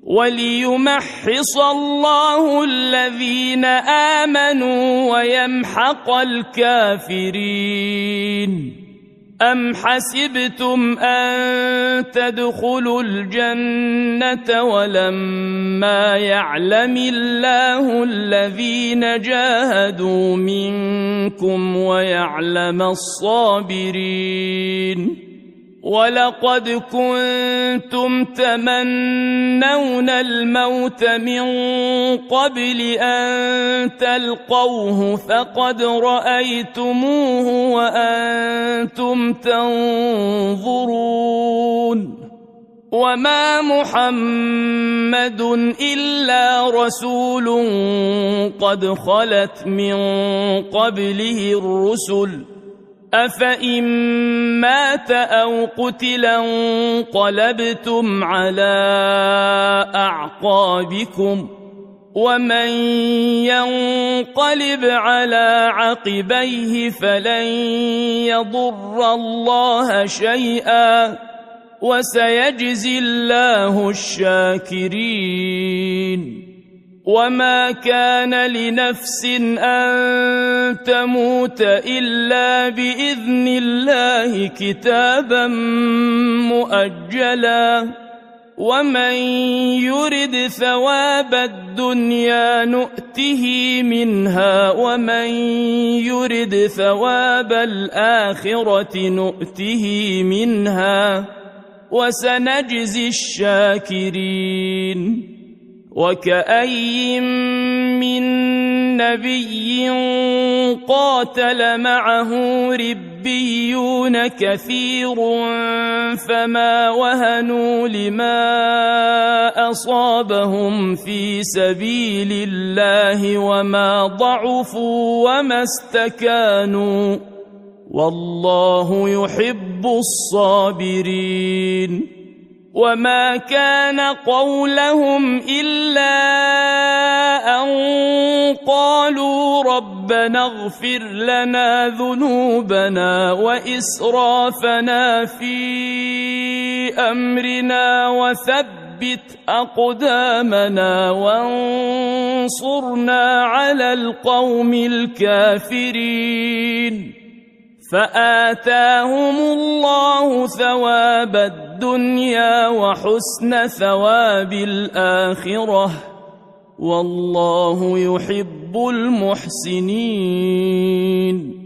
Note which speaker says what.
Speaker 1: وليمحص الله الذين آمنوا ويمحق الكافرين. أم حسبتم أن تدخلوا الجنة ولما يعلم الله الذين جاهدوا منكم ويعلم الصابرين؟ ولقد كنتم تمنون الموت من قبل أن تلقوه فقد رأيتموه وأنتم تنظرون. وما محمد إلا رسول قد خلت من قبله الرسل أفإن مات أو قتل انقلبتم على أعقابكم ومن ينقلب على عقبيه فلن يضر الله شيئا وسيجزي الله الشاكرين. وما كان لنفس أن تموت إلا بإذن الله كتابا مؤجلا ومن يرد ثواب الدنيا نؤته منها ومن يرد ثواب الآخرة نؤته منها وسنجزي الشاكرين. وكأي من نبي قاتل معه ربيون كثير فما وهنوا لما أصابهم في سبيل الله وما ضعفوا وما استكانوا والله يحب الصابرين. وما كان قولهم إلا أن قالوا ربنا اغفر لنا ذنوبنا وإسرافنا في أمرنا وثبت أقدامنا وانصرنا على القوم الكافرين. فآتاهم الله ثواب الدنيا وحسن ثواب الآخرة والله يحب المحسنين.